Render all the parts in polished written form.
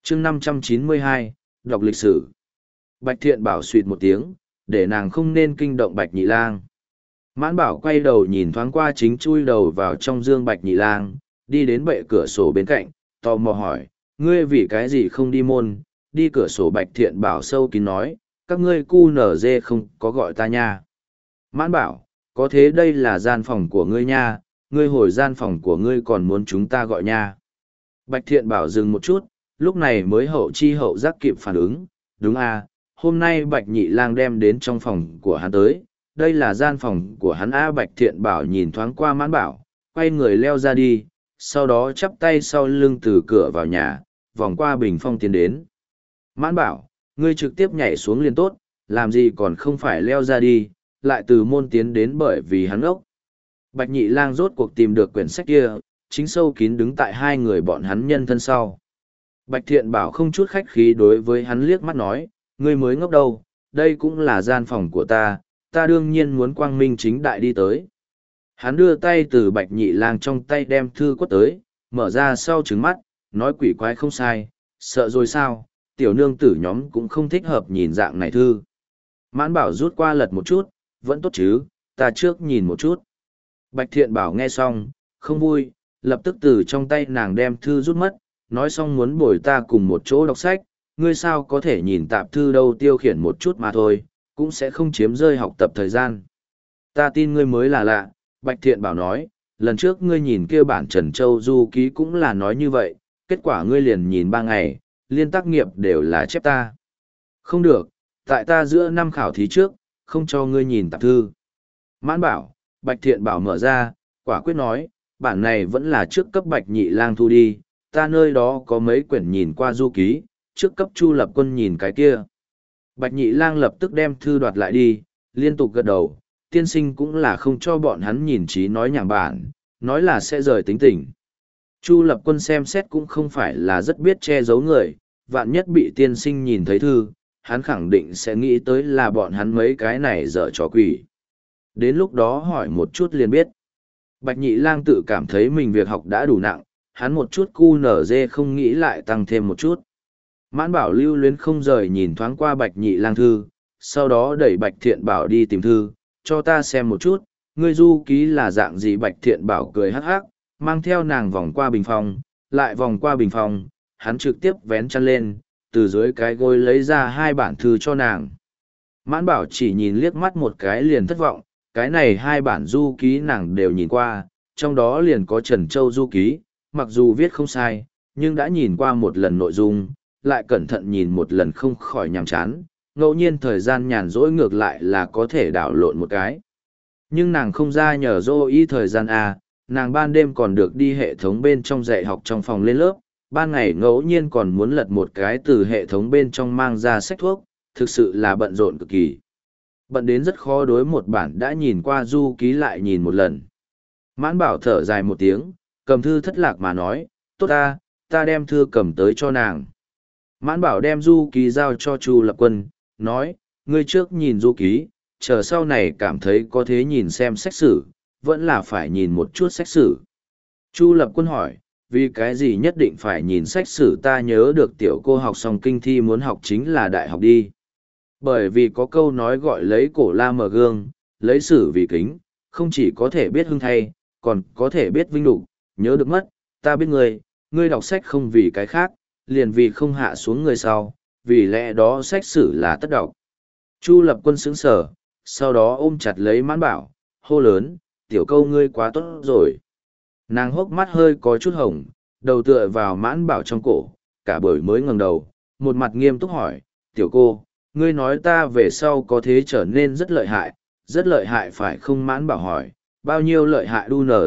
chương 592, đọc lịch sử. Bạch Thiện Bảo suýt một tiếng, để nàng không nên kinh động Bạch Nhị Lang. Mãn Bảo quay đầu nhìn thoáng qua chính chui đầu vào trong dương Bạch Nhị Lang, đi đến bệ cửa sổ bên cạnh, tò mò hỏi, ngươi vì cái gì không đi môn, đi cửa sổ. Bạch Thiện Bảo sâu kín nói, các ngươi cu nở dê không có gọi ta nha. Mãn Bảo, có thế đây là gian phòng của ngươi nha, ngươi hồi gian phòng của ngươi còn muốn chúng ta gọi nha. Bạch Thiện Bảo dừng một chút, lúc này mới hậu chi hậu giác kịp phản ứng, đúng à, hôm nay Bạch Nhị Lang đem đến trong phòng của hắn tới, đây là gian phòng của hắn a. Bạch Thiện Bảo nhìn thoáng qua Mãn Bảo, quay người leo ra đi, sau đó chắp tay sau lưng từ cửa vào nhà, vòng qua bình phong tiến đến. Mãn Bảo, ngươi trực tiếp nhảy xuống liền tốt, làm gì còn không phải leo ra đi, lại từ môn tiến đến bởi vì hắn ốc. Bạch Nhị Lang rốt cuộc tìm được quyển sách kia, chính sâu kín đứng tại hai người bọn hắn nhân thân sau. Bạch Thiện Bảo không chút khách khí đối với hắn liếc mắt nói, ngươi mới ngốc đâu, đây cũng là gian phòng của ta đương nhiên muốn quang minh chính đại đi tới. Hắn đưa tay từ Bạch Nhị Lang trong tay đem thư quất tới, mở ra sau trứng mắt, nói quỷ quái không sai, sợ rồi sao, tiểu nương tử nhóm cũng không thích hợp nhìn dạng này thư. Mãn Bảo rút qua lật một chút, vẫn tốt chứ, ta trước nhìn một chút. Bạch Thiện Bảo nghe xong, không vui, lập tức từ trong tay nàng đem thư rút mất, nói xong muốn bồi ta cùng một chỗ đọc sách, ngươi sao có thể nhìn tạp thư đâu, tiêu khiển một chút mà thôi, cũng sẽ không chiếm rơi học tập thời gian. Ta tin ngươi mới là lạ, Bạch Thiện Bảo nói, lần trước ngươi nhìn kia bản Trần Châu Du Ký cũng là nói như vậy, kết quả ngươi liền nhìn 3 ngày, liên tác nghiệp đều là chép ta. Không được, tại ta giữa năm khảo thí trước, không cho ngươi nhìn tạp thư. Mãn Bảo, Bạch Thiện Bảo mở ra, quả quyết nói, bản này vẫn là trước cấp Bạch Nhị Lang thu đi, ta nơi đó có mấy quyển nhìn qua du ký, trước cấp Chu Lập Quân nhìn cái kia. Bạch Nhị Lang lập tức đem thư đoạt lại đi, liên tục gật đầu, tiên sinh cũng là không cho bọn hắn nhìn trí nói nhảm bản, nói là sẽ rời tính tình. Chu Lập Quân xem xét cũng không phải là rất biết che giấu người, vạn nhất bị tiên sinh nhìn thấy thư, hắn khẳng định sẽ nghĩ tới là bọn hắn mấy cái này dở trò quỷ. Đến lúc đó hỏi một chút liền biết. Bạch Nhị Lang tự cảm thấy mình việc học đã đủ nặng, hắn một chút cu nở dê không nghĩ lại tăng thêm một chút. Mãn Bảo lưu luyến không rời nhìn thoáng qua Bạch Nhị Lang thư, sau đó đẩy Bạch Thiện Bảo đi tìm thư, cho ta xem một chút, ngươi du ký là dạng gì. Bạch Thiện Bảo cười hắc hắc, mang theo nàng vòng qua bình phòng, lại vòng qua bình phòng, hắn trực tiếp vén chăn lên, từ dưới cái gối lấy ra 2 bản thư cho nàng. Mãn Bảo chỉ nhìn liếc mắt một cái liền thất vọng, cái này 2 bản du ký nàng đều nhìn qua, trong đó liền có Trần Châu du ký, mặc dù viết không sai, nhưng đã nhìn qua một lần nội dung, lại cẩn thận nhìn một lần không khỏi nhàm chán, ngẫu nhiên thời gian nhàn rỗi ngược lại là có thể đảo lộn một cái. Nhưng nàng không ra nhờ dô ý thời gian à, nàng ban đêm còn được đi hệ thống bên trong dạy học trong phòng lên lớp, ban ngày ngẫu nhiên còn muốn lật một cái từ hệ thống bên trong mang ra sách thuốc, thực sự là bận rộn cực kỳ. Bận đến rất khó đối một bản đã nhìn qua du ký lại nhìn một lần. Mãn Bảo thở dài một tiếng, cầm thư thất lạc mà nói, tốt ta đem thư cầm tới cho nàng. Mãn Bảo đem du ký giao cho Chu Lập Quân, nói, ngươi trước nhìn du ký, chờ sau này cảm thấy có thế nhìn xem sách sử, vẫn là phải nhìn một chút sách sử. Chu Lập Quân hỏi, vì cái gì nhất định phải nhìn sách sử? Ta nhớ được tiểu cô học xong kinh thi muốn học chính là đại học đi. Bởi vì có câu nói gọi lấy cổ la mở gương, lấy sử vì kính, không chỉ có thể biết hưng thay, còn có thể biết vinh đủ, nhớ được mất, ta biết ngươi đọc sách không vì cái khác, liền vì không hạ xuống người sau, vì lẽ đó sách sử là tất đọc. Chu Lập Quân sững sờ, sau đó ôm chặt lấy Mãn Bảo, hô lớn, tiểu câu ngươi quá tốt rồi. Nàng hốc mắt hơi có chút hồng, đầu tựa vào Mãn Bảo trong cổ, cả buổi mới ngẩng đầu, một mặt nghiêm túc hỏi, tiểu cô, ngươi nói ta về sau có thế trở nên rất lợi hại phải không? Mãn Bảo hỏi, bao nhiêu lợi hại?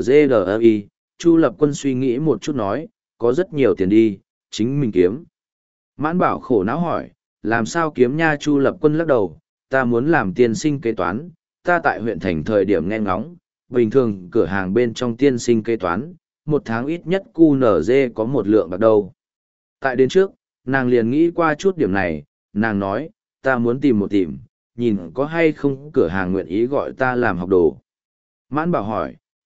UNZDI. Chu Lập Quân suy nghĩ một chút nói, có rất nhiều tiền đi, chính mình kiếm. Mãn Bảo khổ não hỏi, làm sao kiếm nha? Chu Lập Quân lắc đầu, ta muốn làm tiên sinh kế toán, ta tại huyện thành thời điểm nghe ngóng, bình thường cửa hàng bên trong tiên sinh kế toán, 1 tháng ít nhất QNZ có 1 lượng bạc đâu. Tại đến trước, nàng liền nghĩ qua chút điểm này, nàng nói, ta muốn tìm, nhìn có hay không cửa hàng nguyện ý gọi ta làm học đồ. Mãn Bảo hỏi,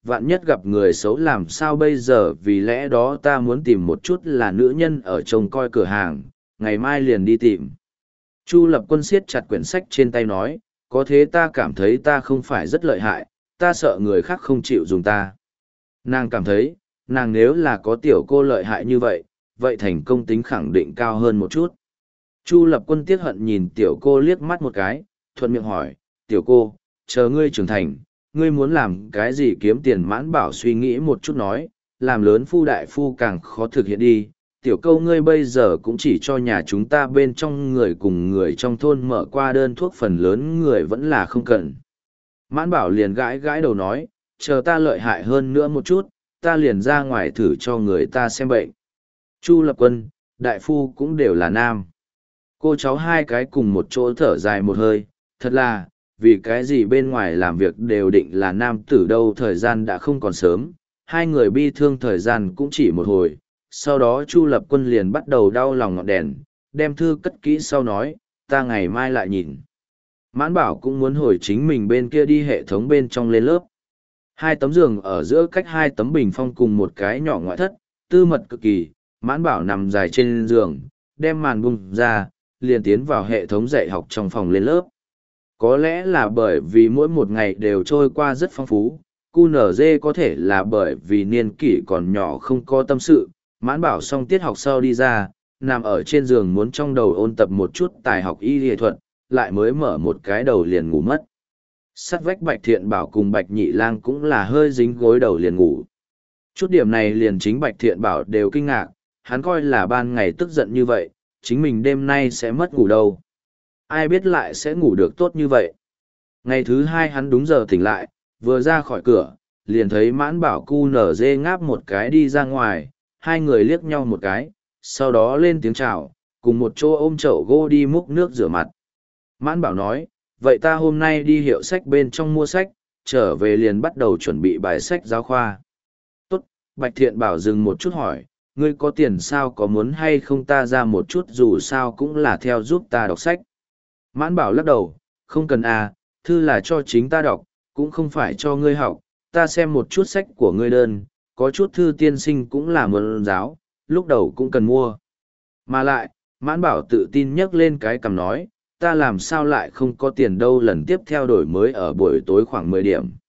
vạn nhất gặp người xấu làm sao bây giờ, vì lẽ đó ta muốn tìm một chút là nữ nhân ở trông coi cửa hàng, ngày mai liền đi tìm. Chu Lập Quân siết chặt quyển sách trên tay nói, có thế ta cảm thấy ta không phải rất lợi hại, ta sợ người khác không chịu dùng ta. Nàng cảm thấy, nàng nếu là có tiểu cô lợi hại như vậy, vậy thành công tính khẳng định cao hơn một chút. Chu Lập Quân tiếc hận nhìn tiểu cô liếc mắt một cái, thuận miệng hỏi, tiểu cô, chờ ngươi trưởng thành, ngươi muốn làm cái gì kiếm tiền? Mãn Bảo suy nghĩ một chút nói, làm lớn phu đại phu càng khó thực hiện đi. Tiểu câu ngươi bây giờ cũng chỉ cho nhà chúng ta bên trong người cùng người trong thôn mở qua đơn thuốc, phần lớn người vẫn là không cần. Mãn Bảo liền gãi gãi đầu nói, chờ ta lợi hại hơn nữa một chút, ta liền ra ngoài thử cho người ta xem bệnh. Chu Lập Quân, đại phu cũng đều là nam. Cô cháu hai cái cùng một chỗ thở dài một hơi, thật là, vì cái gì bên ngoài làm việc đều định là nam tử đâu, thời gian đã không còn sớm, hai người bi thương thời gian cũng chỉ một hồi, sau đó Chu Lập Quân liền bắt đầu đau lòng ngọn đèn, đem thư cất kỹ sau nói, ta ngày mai lại nhìn. Mãn Bảo cũng muốn hồi chính mình bên kia đi hệ thống bên trong lên lớp. Hai tấm giường ở giữa cách hai tấm bình phong cùng một cái nhỏ ngoại thất, tư mật cực kỳ. Mãn Bảo nằm dài trên giường, đem màn bung ra, liền tiến vào hệ thống dạy học trong phòng lên lớp. Có lẽ là bởi vì mỗi một ngày đều trôi qua rất phong phú, QNZ có thể là bởi vì niên kỷ còn nhỏ không có tâm sự. Mãn Bảo xong tiết học sau đi ra, nằm ở trên giường muốn trong đầu ôn tập một chút tài học y y thuật, lại mới mở một cái đầu liền ngủ mất. Sát vách Bạch Thiện Bảo cùng Bạch Nhị Lang cũng là hơi dính gối đầu liền ngủ. Chút điểm này liền chính Bạch Thiện Bảo đều kinh ngạc, hắn coi là ban ngày tức giận như vậy, chính mình đêm nay sẽ mất ngủ đâu. Ai biết lại sẽ ngủ được tốt như vậy. Ngày thứ hai hắn đúng giờ tỉnh lại, vừa ra khỏi cửa, liền thấy Mãn Bảo QNZ ngáp một cái đi ra ngoài, hai người liếc nhau một cái, sau đó lên tiếng chào, cùng một chỗ ôm chậu gỗ đi múc nước rửa mặt. Mãn Bảo nói, vậy ta hôm nay đi hiệu sách bên trong mua sách, trở về liền bắt đầu chuẩn bị bài sách giáo khoa. Tốt, Bạch Thiện Bảo dừng một chút hỏi, ngươi có tiền sao, có muốn hay không ta ra một chút, dù sao cũng là theo giúp ta đọc sách. Mãn Bảo lắc đầu, không cần à, thư là cho chính ta đọc, cũng không phải cho ngươi học, ta xem một chút sách của ngươi đơn, có chút thư tiên sinh cũng là môn giáo, lúc đầu cũng cần mua. Mà lại, Mãn Bảo tự tin nhấc lên cái cằm nói, ta làm sao lại không có tiền đâu, lần tiếp theo đổi mới ở buổi tối khoảng 10 điểm,